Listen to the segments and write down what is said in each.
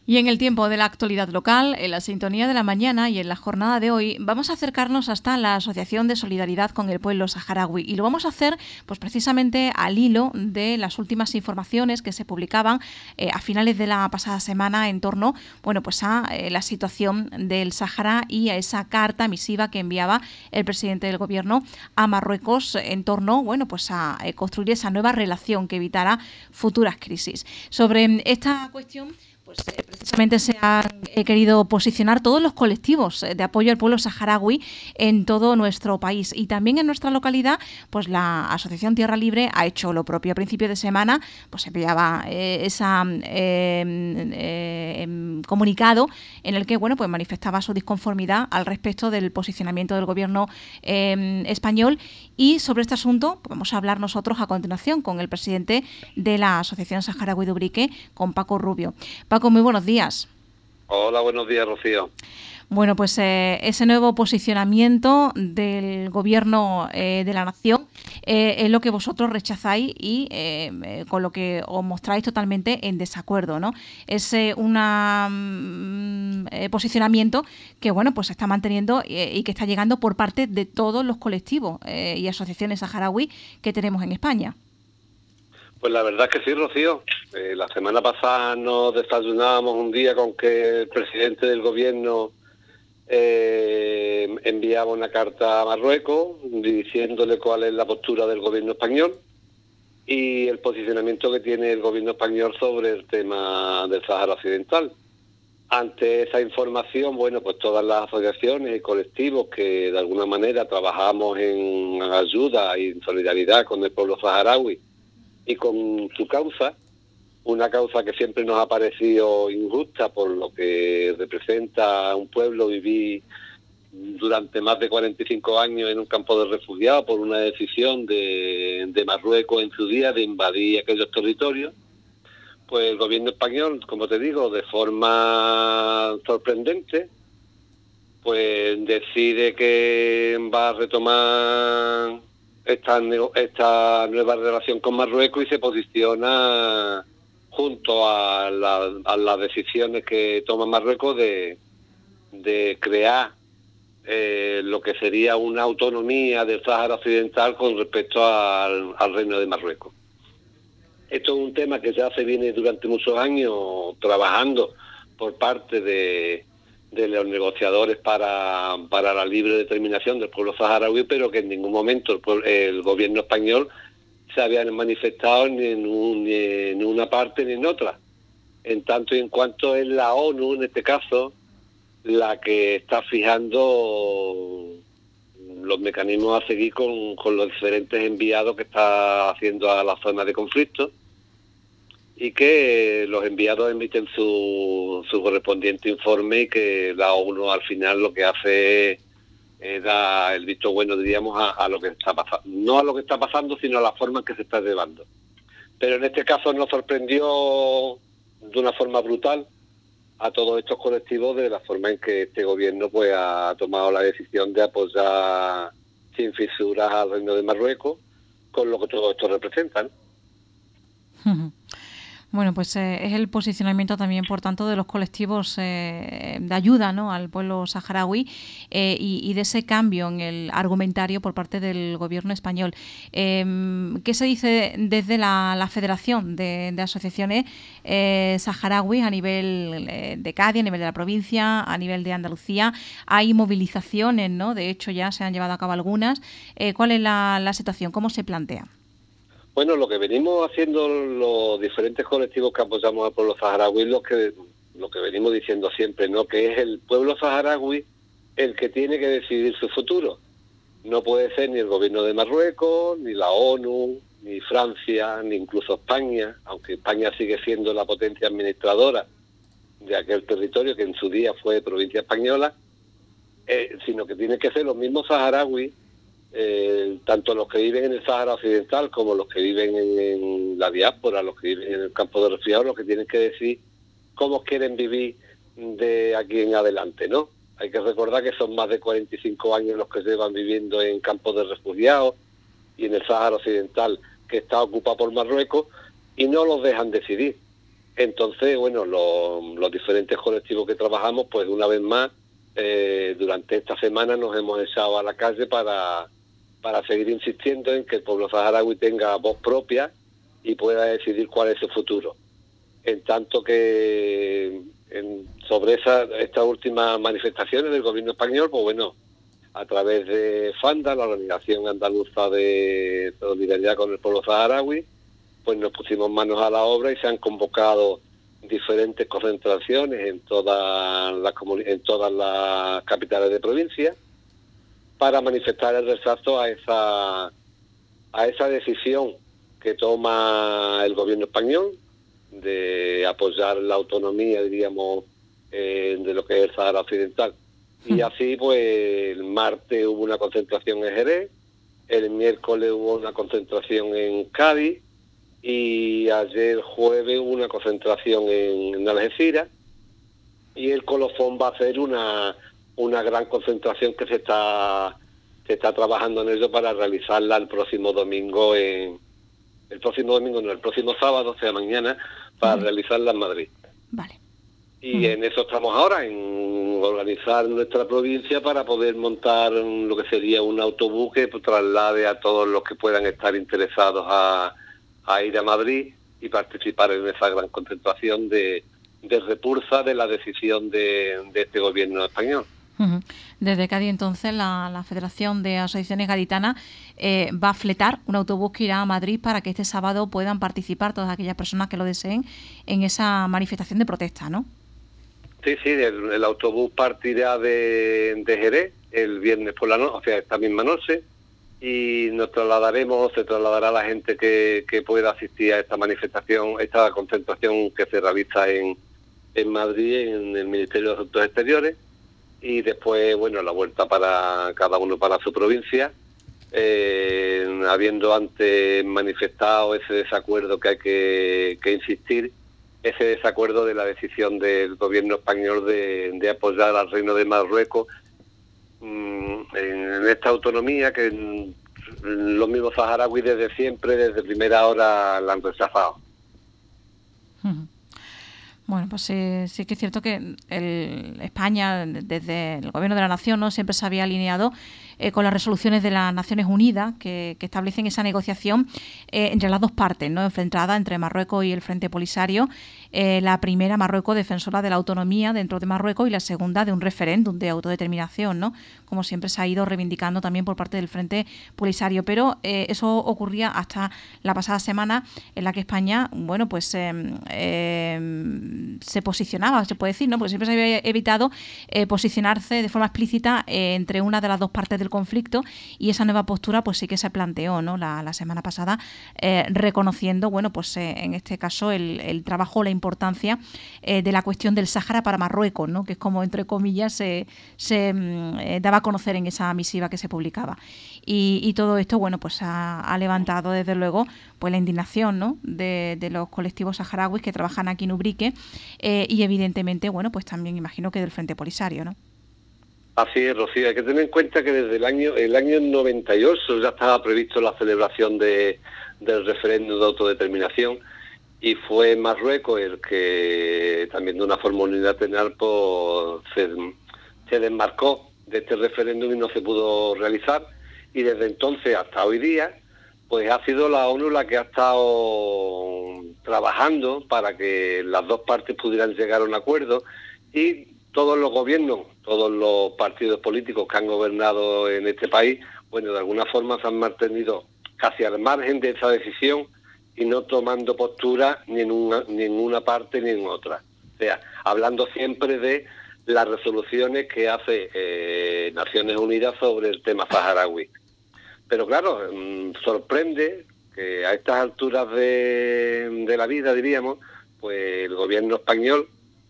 Y en el tiempo de la actualidad local, en la sintonía de la mañana y en la jornada de hoy, vamos a acercarnos hasta la Asociación de Solidaridad con el Pueblo Saharaui. Y lo vamos a hacer pues precisamente al hilo de las últimas informaciones que se publicaban a finales de la pasada semana en torno pues a la situación del Sáhara y a esa carta misiva que enviaba el presidente del gobierno a Marruecos en torno pues a construir esa nueva relación que evitara futuras crisis. Sobre esta cuestión, pues precisamente se han querido posicionar todos los colectivos de apoyo al pueblo saharaui en todo nuestro país, y también en nuestra localidad pues la Asociación Tierra Libre ha hecho lo propio. A principio de semana pues se enviaba esa comunicado en el que pues manifestaba su disconformidad al respecto del posicionamiento del gobierno español, y sobre este asunto vamos a hablar nosotros a continuación con el presidente de la Asociación Saharaui de Ubrique, con Paco Rubio. Paco, muy buenos días. Hola, buenos días, Rocío. Bueno, pues ese nuevo posicionamiento del gobierno de la nación es lo que vosotros rechazáis y con lo que os mostráis totalmente en desacuerdo, ¿no? Es un posicionamiento que pues se está manteniendo y que está llegando por parte de todos los colectivos y asociaciones saharaui que tenemos en España. Pues la verdad es que sí, Rocío. La semana pasada nos desayunábamos un día con que el presidente del gobierno enviaba una carta a Marruecos diciéndole cuál es la postura del gobierno español y el posicionamiento que tiene el gobierno español sobre el tema del Sáhara Occidental. Ante esa información, pues todas las asociaciones y colectivos que de alguna manera trabajamos en ayuda y en solidaridad con el pueblo saharaui y con su causa, una causa que siempre nos ha parecido injusta por lo que representa a un pueblo vivir durante más de 45 años en un campo de refugiados por una decisión de Marruecos en su día de invadir aquellos territorios. Pues el gobierno español, como te digo, de forma sorprendente, pues decide que va a retomar esta nueva relación con Marruecos y se posiciona junto a las decisiones que toma Marruecos de crear lo que sería una autonomía del Sáhara Occidental con respecto al Reino de Marruecos. Esto es un tema que ya se viene durante muchos años trabajando por parte de los negociadores para la libre determinación del pueblo saharaui, pero que en ningún momento el gobierno español se había manifestado ni en una parte ni en otra. En tanto y en cuanto es la ONU, en este caso, la que está fijando los mecanismos a seguir con los diferentes enviados que está haciendo a la zona de conflicto, y que los enviados emiten su correspondiente informe y que la ONU al final lo que hace es dar el visto bueno, diríamos, a lo que está pasando. No a lo que está pasando, sino a la forma en que se está llevando. Pero en este caso nos sorprendió de una forma brutal a todos estos colectivos de la forma en que este gobierno pues ha tomado la decisión de apoyar sin fisuras al Reino de Marruecos, con lo que todo esto representa, ¿no? Bueno, pues es el posicionamiento también, por tanto, de los colectivos de ayuda, ¿no?, al pueblo saharaui y de ese cambio en el argumentario por parte del gobierno español. ¿Qué se dice desde la Federación de Asociaciones Saharauis a nivel de Cádiz, a nivel de la provincia, a nivel de Andalucía? Hay movilizaciones, ¿no? De hecho, ya se han llevado a cabo algunas. ¿Cuál es la situación? ¿Cómo se plantea? Bueno, lo que venimos haciendo los diferentes colectivos que apoyamos al pueblo saharaui, lo que venimos diciendo siempre, ¿no?, que es el pueblo saharaui el que tiene que decidir su futuro. No puede ser ni el gobierno de Marruecos, ni la ONU, ni Francia, ni incluso España, aunque España sigue siendo la potencia administradora de aquel territorio que en su día fue provincia española, sino que tiene que ser los mismos saharauis, tanto los que viven en el Sáhara Occidental como los que viven en la diáspora, los que viven en el campo de refugiados, los que tienen que decir cómo quieren vivir de aquí en adelante, ¿no? Hay que recordar que son más de 45 años los que llevan viviendo en campos de refugiados y en el Sáhara Occidental, que está ocupado por Marruecos, y no los dejan decidir. Entonces, bueno, los diferentes colectivos que trabajamos, pues una vez más, durante esta semana nos hemos echado a la calle para seguir insistiendo en que el pueblo saharaui tenga voz propia y pueda decidir cuál es su futuro. En tanto que sobre estas últimas manifestaciones del gobierno español, pues bueno, a través de FANDA, la Organización Andaluza de Solidaridad con el Pueblo Saharaui, pues nos pusimos manos a la obra y se han convocado diferentes concentraciones en todas las capitales de provincia para manifestar el rechazo a esa decisión que toma el gobierno español de apoyar la autonomía, diríamos, de lo que es el Sahara Occidental. Y así, pues, el martes hubo una concentración en Jerez, el miércoles hubo una concentración en Cádiz, y ayer jueves hubo una concentración en Algeciras, y el colofón va a ser una gran concentración que se está trabajando en ello para realizarla el próximo sábado, o sea, mañana, para realizarla en Madrid. Vale. Y en eso estamos ahora, en organizar nuestra provincia para poder montar lo que sería un autobús que traslade a todos los que puedan estar interesados a ir a Madrid y participar en esa gran concentración de repulsa de la decisión de este gobierno español. Desde Cádiz, entonces, la Federación de Asociaciones Gaditanas va a fletar un autobús que irá a Madrid para que este sábado puedan participar todas aquellas personas que lo deseen en esa manifestación de protesta, ¿no? Sí, el autobús partirá de Jerez el viernes por la noche, o sea, esta misma noche, y se trasladará la gente que pueda asistir a esta manifestación, esta concentración que se realiza en Madrid, en el Ministerio de Asuntos Exteriores, y después, bueno, la vuelta para cada uno para su provincia, habiendo antes manifestado ese desacuerdo que hay que insistir, ese desacuerdo de la decisión del gobierno español de apoyar al Reino de Marruecos en esta autonomía que los mismos saharauis desde siempre, desde primera hora, la han rechazado. Bueno, pues sí que es cierto que España, desde el Gobierno de la Nación, ¿no?, siempre se había alineado con las resoluciones de las Naciones Unidas que establecen esa negociación entre las dos partes, ¿no?, enfrentada entre Marruecos y el Frente Polisario. La primera, Marruecos, defensora de la autonomía dentro de Marruecos, y la segunda, de un referéndum de autodeterminación, ¿no?, como siempre se ha ido reivindicando también por parte del Frente Polisario. Pero eso ocurría hasta la pasada semana, en la que España, bueno, pues se posicionaba, se puede decir, ¿no?, porque siempre se había evitado posicionarse de forma explícita entre una de las dos partes del conflicto, y esa nueva postura pues sí que se planteó, ¿no?, la semana pasada, reconociendo, bueno, pues en este caso el trabajo, la importancia de la cuestión del Sáhara para Marruecos, ¿no?, que es como, entre comillas, se daba a conocer en esa misiva que se publicaba. Y todo esto, bueno, pues ha levantado, desde luego, pues la indignación, ¿no?, de los colectivos saharauis que trabajan aquí en Ubrique, y evidentemente, bueno, pues también imagino que del Frente Polisario, ¿no? Así es, Rocío. Hay que tener en cuenta que desde el año 98 ya estaba previsto la celebración del referéndum de autodeterminación, y fue Marruecos el que, también de una forma unilateral, pues, se desmarcó de este referéndum y no se pudo realizar. Y desde entonces hasta hoy día, pues ha sido la ONU la que ha estado trabajando para que las dos partes pudieran llegar a un acuerdo, y todos los gobiernos, todos los partidos políticos que han gobernado en este país, bueno, de alguna forma se han mantenido casi al margen de esa decisión y no tomando postura ni en una parte ni en otra. O sea, hablando siempre de las resoluciones que hace Naciones Unidas sobre el tema saharaui. Pero claro, sorprende que a estas alturas de la vida, diríamos, pues el gobierno español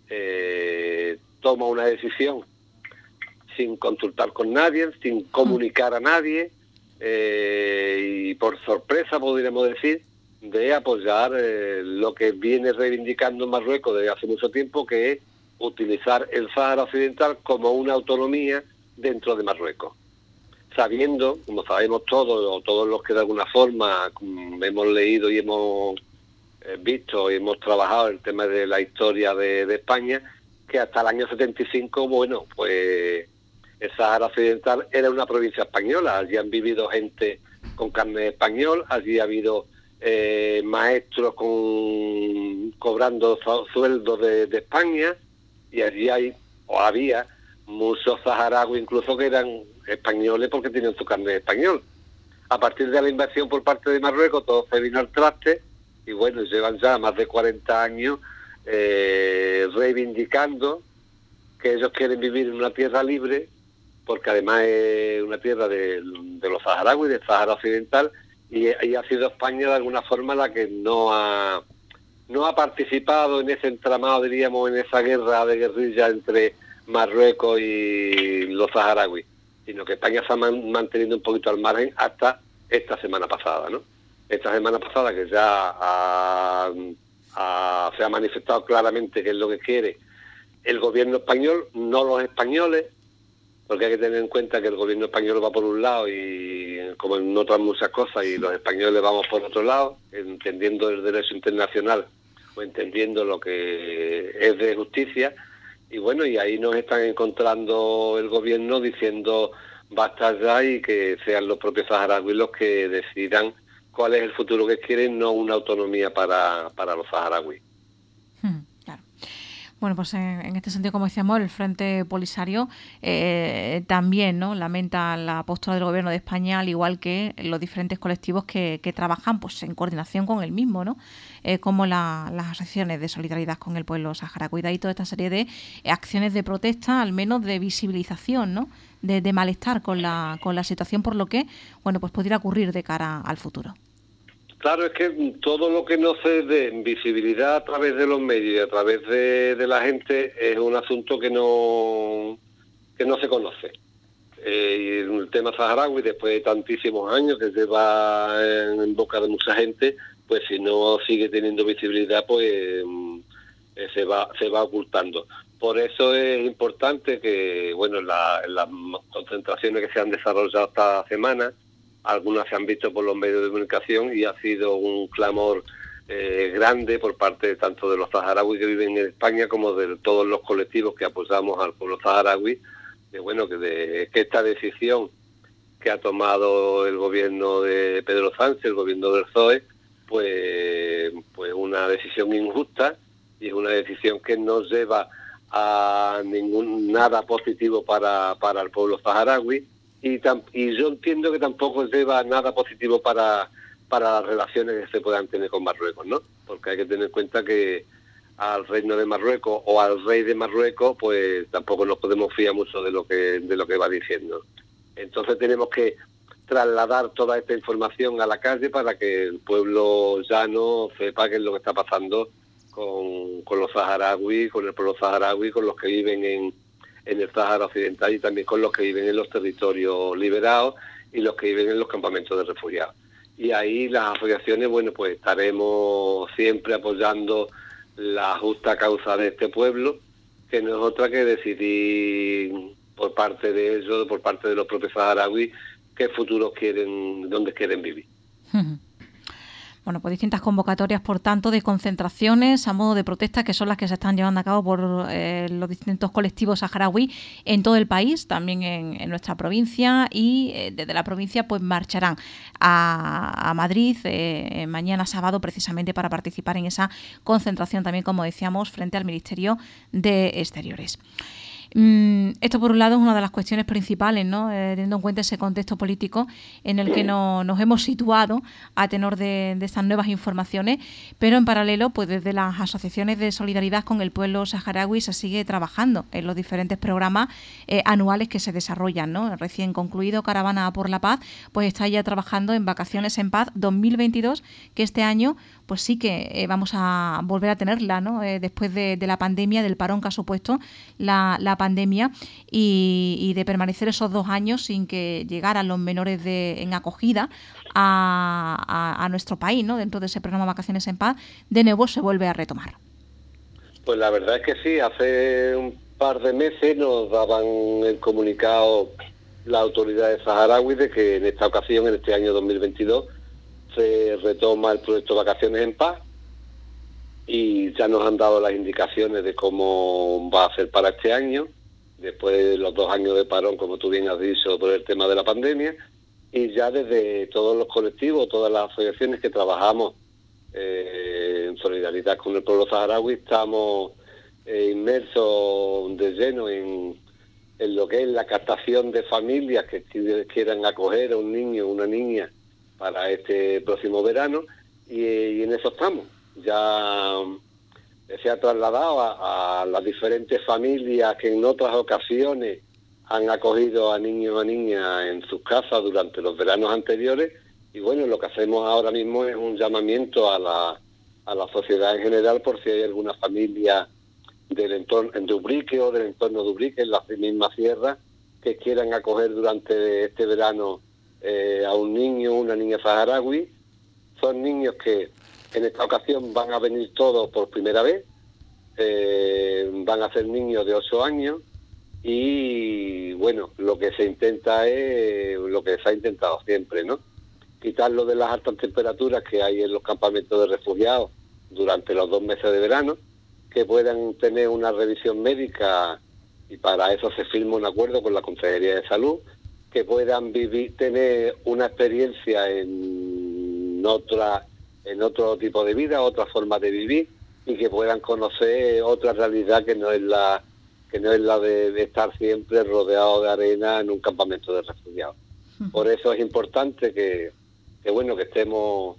toma una decisión sin consultar con nadie, sin comunicar a nadie, y por sorpresa, podríamos decir, de apoyar lo que viene reivindicando Marruecos desde hace mucho tiempo, que es utilizar el Sáhara Occidental como una autonomía dentro de Marruecos, sabiendo, como sabemos todos, o todos los que de alguna forma hemos leído y hemos visto y hemos trabajado el tema de la historia de España, que hasta el año 75, bueno, pues el Sáhara Occidental era una provincia española. Allí han vivido gente con carne español, allí ha habido maestros cobrando sueldos de España, y allí había muchos saharauis incluso que eran españoles porque tenían su carne español. A partir de la invasión por parte de Marruecos todo se vino al traste, y bueno, llevan ya más de 40 años reivindicando que ellos quieren vivir en una tierra libre, porque además es una tierra de los saharauis, del Sáhara Occidental, y ha sido España de alguna forma la que no ha participado en ese entramado, diríamos, en esa guerra de guerrilla entre Marruecos y los saharauis, sino que España se ha mantenido un poquito al margen hasta esta semana pasada, ¿no? Esta semana pasada que ya se ha manifestado claramente qué es lo que quiere el gobierno español, no los españoles, porque hay que tener en cuenta que el gobierno español va por un lado y como en otras muchas cosas, y los españoles vamos por otro lado, entendiendo el derecho internacional o entendiendo lo que es de justicia. Y bueno, y ahí nos están encontrando el gobierno diciendo basta ya, y que sean los propios saharauis los que decidan cuál es el futuro que quieren, no una autonomía para los saharauis. Claro. Bueno, pues en este sentido, como decíamos, el Frente Polisario también, ¿no?, lamenta la postura del Gobierno de España, al igual que los diferentes colectivos que trabajan pues en coordinación con el mismo, ¿no? Como las asociaciones de solidaridad con el pueblo saharaui, y toda esta serie de acciones de protesta, al menos de visibilización, ¿no?, de malestar con la situación, por lo que, bueno, pues pudiera ocurrir de cara al futuro. Claro, es que todo lo que no se dé visibilidad a través de los medios y a través de la gente es un asunto que no se conoce. Y el tema saharaui, después de tantísimos años que lleva en boca de mucha gente, pues si no sigue teniendo visibilidad, pues se va ocultando. Por eso es importante que, bueno, en las concentraciones que se han desarrollado esta semana, algunas se han visto por los medios de comunicación, y ha sido un clamor grande por parte tanto de los saharauis que viven en España como de todos los colectivos que apoyamos al pueblo saharaui, que esta decisión que ha tomado el gobierno de Pedro Sánchez, el gobierno del PSOE, pues una decisión injusta, y es una decisión que no lleva a nada positivo para el pueblo saharaui, y yo entiendo que tampoco lleva nada positivo para las relaciones que se puedan tener con Marruecos, ¿no? Porque hay que tener en cuenta que al reino de Marruecos o al rey de Marruecos, pues tampoco nos podemos fiar mucho de lo que va diciendo. Entonces tenemos que trasladar toda esta información a la calle para que el pueblo llano sepa qué es lo que está pasando con los saharauis, con el pueblo saharaui, con los que viven en el Sáhara Occidental, y también con los que viven en los territorios liberados y los que viven en los campamentos de refugiados. Y ahí las asociaciones, bueno, pues estaremos siempre apoyando la justa causa de este pueblo, que no es otra que decidir por parte de ellos, por parte de los propios saharauis, qué futuro quieren, dónde quieren vivir. Bueno, pues distintas convocatorias, por tanto, de concentraciones a modo de protesta, que son las que se están llevando a cabo por los distintos colectivos saharaui en todo el país, también en nuestra provincia, y desde la provincia pues marcharán a Madrid mañana sábado, precisamente para participar en esa concentración también, como decíamos, frente al Ministerio de Exteriores. Esto, por un lado, es una de las cuestiones principales, ¿no? Teniendo en cuenta ese contexto político en el que nos hemos situado a tenor de estas nuevas informaciones, pero en paralelo, pues desde las asociaciones de solidaridad con el pueblo saharaui se sigue trabajando en los diferentes programas anuales que se desarrollan, ¿no? Recién concluido Caravana por la Paz, pues está ya trabajando en Vacaciones en Paz 2022, que este año pues sí que vamos a volver a tenerla, ¿no? Después de la pandemia, del parón que ha supuesto la pandemia, y de permanecer esos 2 años sin que llegaran los menores en acogida a nuestro país, ¿no? Dentro de ese programa Vacaciones en Paz, de nuevo se vuelve a retomar. Pues la verdad es que sí, hace un par de meses nos daban el comunicado las autoridades saharauis de que en esta ocasión, en este año 2022, se retoma el proyecto Vacaciones en Paz, y ya nos han dado las indicaciones de cómo va a ser para este año, después de los 2 años de parón, como tú bien has dicho, por el tema de la pandemia, y ya desde todos los colectivos, todas las asociaciones que trabajamos en solidaridad con el pueblo saharaui, estamos inmersos de lleno en lo que es la captación de familias que quieran acoger a un niño o una niña para este próximo verano, y en eso estamos. Ya se ha trasladado a las diferentes familias que en otras ocasiones han acogido a niños o a niñas en sus casas durante los veranos anteriores, y bueno, lo que hacemos ahora mismo es un llamamiento a la sociedad en general por si hay alguna familia del entorno en Dubrique o del entorno de Ubrique, en la misma sierra, que quieran acoger durante este verano a un niño o una niña saharaui. Son niños que en esta ocasión van a venir todos por primera vez, van a ser niños de 8 años, y bueno, lo que se intenta es lo que se ha intentado siempre, ¿no? Quitarlo de las altas temperaturas que hay en los campamentos de refugiados durante los 2 meses de verano, que puedan tener una revisión médica, y para eso se firma un acuerdo con la Consejería de Salud, que puedan tener una experiencia en otro tipo de vida, otra forma de vivir, y que puedan conocer otra realidad que no es la de estar siempre rodeado de arena en un campamento de refugiados. Por eso es importante que estemos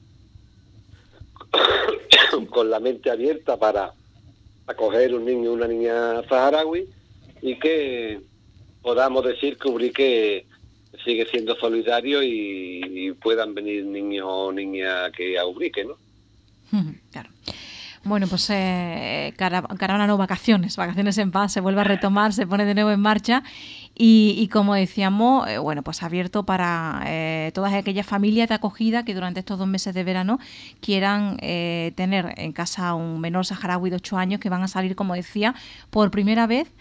con la mente abierta para acoger un niño o una niña saharaui, y que podamos decir que Ubrique sigue siendo solidario y puedan venir niños o niñas que a Ubrique, ¿no? Claro. Bueno, pues caravana no, vacaciones en paz, se vuelve a retomar, se pone de nuevo en marcha, y como decíamos, pues abierto para todas aquellas familias de acogida que durante estos 2 meses de verano quieran tener en casa un menor saharaui de 8 años, que van a salir, como decía, por primera vez,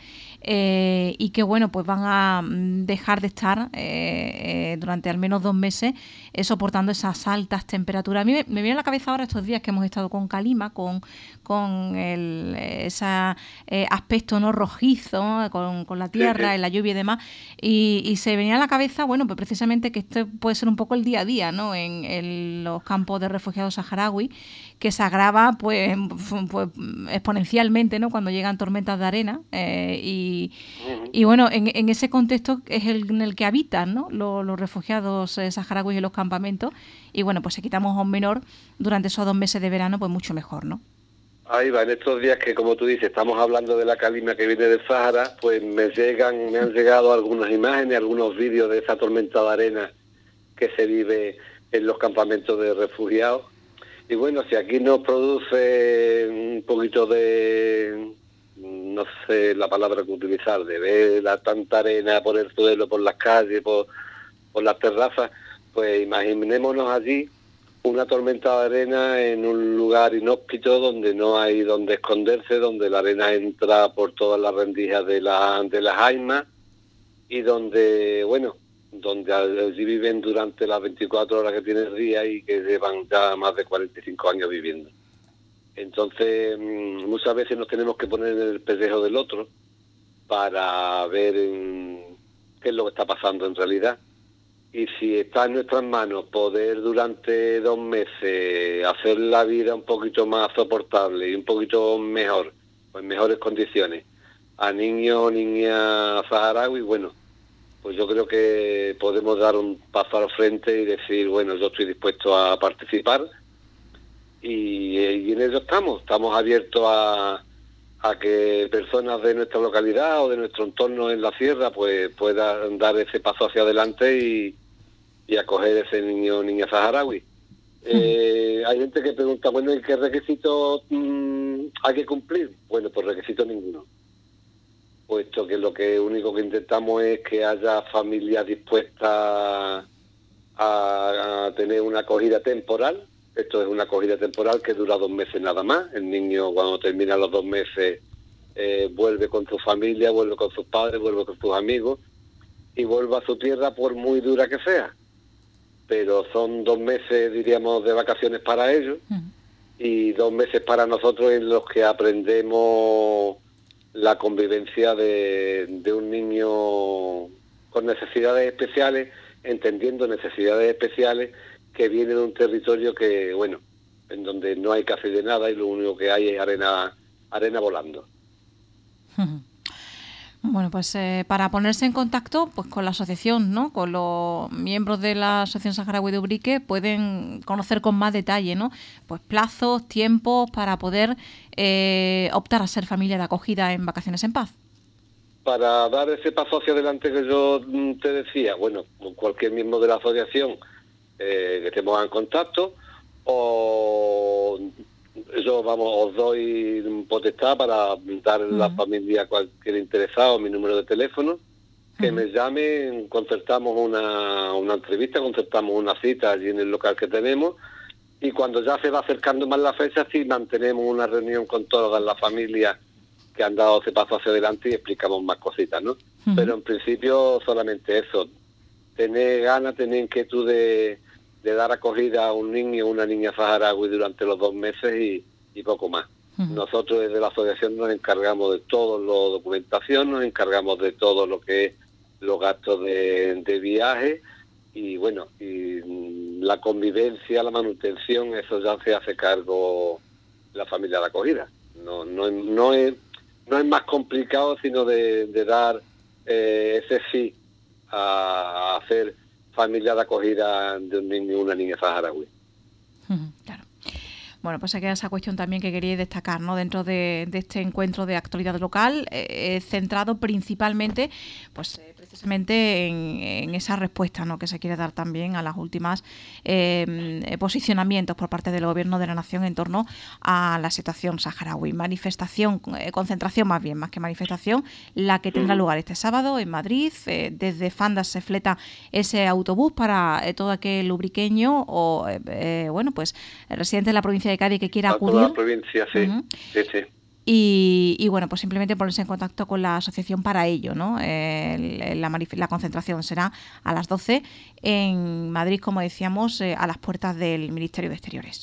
y que pues van a dejar de estar durante al menos 2 meses soportando esas altas temperaturas. A mí me viene a la cabeza ahora estos días que hemos estado con Calima, con ese aspecto no rojizo, con la tierra, la lluvia y demás, y se venía a la cabeza, pues precisamente que esto puede ser un poco el día a día, ¿no? En los campos de refugiados saharaui, que se agrava pues exponencialmente, ¿no? Cuando llegan tormentas de arena, y bueno, en ese contexto es en el que habitan, ¿no? Los refugiados saharauis en los campamentos, y pues si quitamos a un menor durante esos 2 meses de verano, pues mucho mejor, ¿no? Ahí va, en estos días que, como tú dices, estamos hablando de la calima que viene del Sahara, pues me han llegado algunas imágenes, algunos vídeos de esa tormenta de arena que se vive en los campamentos de refugiados. Y bueno, si aquí nos produce un poquito de, no sé la palabra que utilizar, de ver la tanta arena por el suelo, por las calles, por las terrazas, pues imaginémonos allí una tormenta de arena en un lugar inhóspito donde no hay donde esconderse, donde la arena entra por todas las rendijas de las aimas, y donde allí viven durante las 24 horas que tiene el día, y que llevan ya más de 45 años viviendo. Entonces, muchas veces nos tenemos que poner en el pellejo del otro para ver qué es lo que está pasando en realidad. Y si está en nuestras manos poder durante 2 meses hacer la vida un poquito más soportable y un poquito mejor, en mejores condiciones, a niños o niñas saharaui, pues yo creo que podemos dar un paso al frente y decir, yo estoy dispuesto a participar, y en ello estamos abiertos a que personas de nuestra localidad o de nuestro entorno en la sierra pues puedan dar ese paso hacia adelante y acoger ese niño o niña saharaui. Hay gente que pregunta, ¿y qué requisitos hay que cumplir? Pues requisito ninguno, puesto que lo único que intentamos es que haya familias dispuestas a tener una acogida temporal. Esto es una acogida temporal que dura 2 meses nada más. El niño, cuando termina los 2 meses, vuelve con su familia, vuelve con sus padres, vuelve con sus amigos, y vuelve a su tierra por muy dura que sea. Pero son 2 meses, diríamos, de vacaciones para ellos, y 2 meses para nosotros en los que aprendemos la convivencia de un niño con necesidades especiales, entendiendo necesidades especiales, que viene de un territorio que, bueno, en donde no hay casi de nada y lo único que hay es arena volando. Bueno, pues para ponerse en contacto pues con la asociación, ¿no? Con los miembros de la Asociación Saharaui de Ubrique, pueden conocer con más detalle, ¿no? Pues plazos, tiempos para poder optar a ser familia de acogida en Vacaciones en Paz. Para dar ese paso hacia adelante que yo te decía, bueno, cualquier miembro de la asociación que estemos en contacto, o yo, os doy potestad para dar a la familia, cualquier interesado, mi número de teléfono, que me llamen, concertamos una entrevista, concertamos una cita allí en el local que tenemos, y cuando ya se va acercando más la fecha, sí mantenemos una reunión con todas las familias que han dado ese paso hacia adelante y explicamos más cositas, ¿no? Pero en principio solamente eso, tener ganas, tener inquietud de dar acogida a un niño o una niña saharaui durante los 2 meses y poco más. Nosotros desde la asociación nos encargamos de toda la documentación, nos encargamos de todo lo que es los gastos de viaje y bueno, y la convivencia, la manutención, eso ya se hace cargo la familia de acogida. No es más complicado sino de dar ese sí a hacer familia de acogida de un niño o una niña saharaui. Claro. Bueno, pues se queda esa cuestión también que quería destacar, ¿no? Dentro de este encuentro de actualidad local, centrado principalmente, pues precisamente en esa respuesta, ¿no?, que se quiere dar también a las últimas posicionamientos por parte del Gobierno de la Nación en torno a la situación saharaui. Manifestación, concentración más bien, más que manifestación, la que tendrá lugar este sábado en Madrid. Desde Fandas se fleta ese autobús para todo aquel ubriqueño o, bueno, pues el residente de la provincia de Cádiz que quiera acudir. Toda la provincia, sí. Sí. Y bueno, pues simplemente ponerse en contacto con la asociación para ello, ¿no? La concentración será a las 12 en Madrid, como decíamos, a las puertas del Ministerio de Exteriores.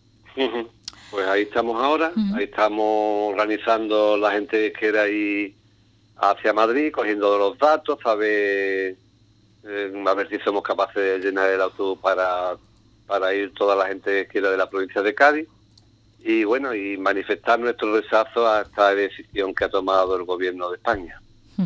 Pues ahí estamos ahora, ahí estamos organizando la gente que quiera ir hacia Madrid, cogiendo los datos, a ver si somos capaces de llenar el autobús para ir toda la gente que quiera de la provincia de Cádiz. Y bueno, y manifestar nuestro rechazo a esta decisión que ha tomado el Gobierno de España.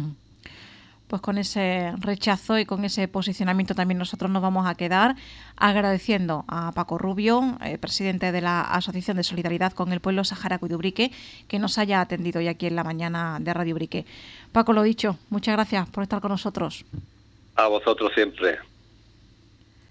Pues con ese rechazo y con ese posicionamiento también nosotros nos vamos a quedar, agradeciendo a Paco Rubio, presidente de la Asociación de Solidaridad con el Pueblo Saharaui de Ubrique, que nos haya atendido hoy aquí en la mañana de Radio Ubrique. Paco, lo dicho, muchas gracias por estar con nosotros. A vosotros siempre.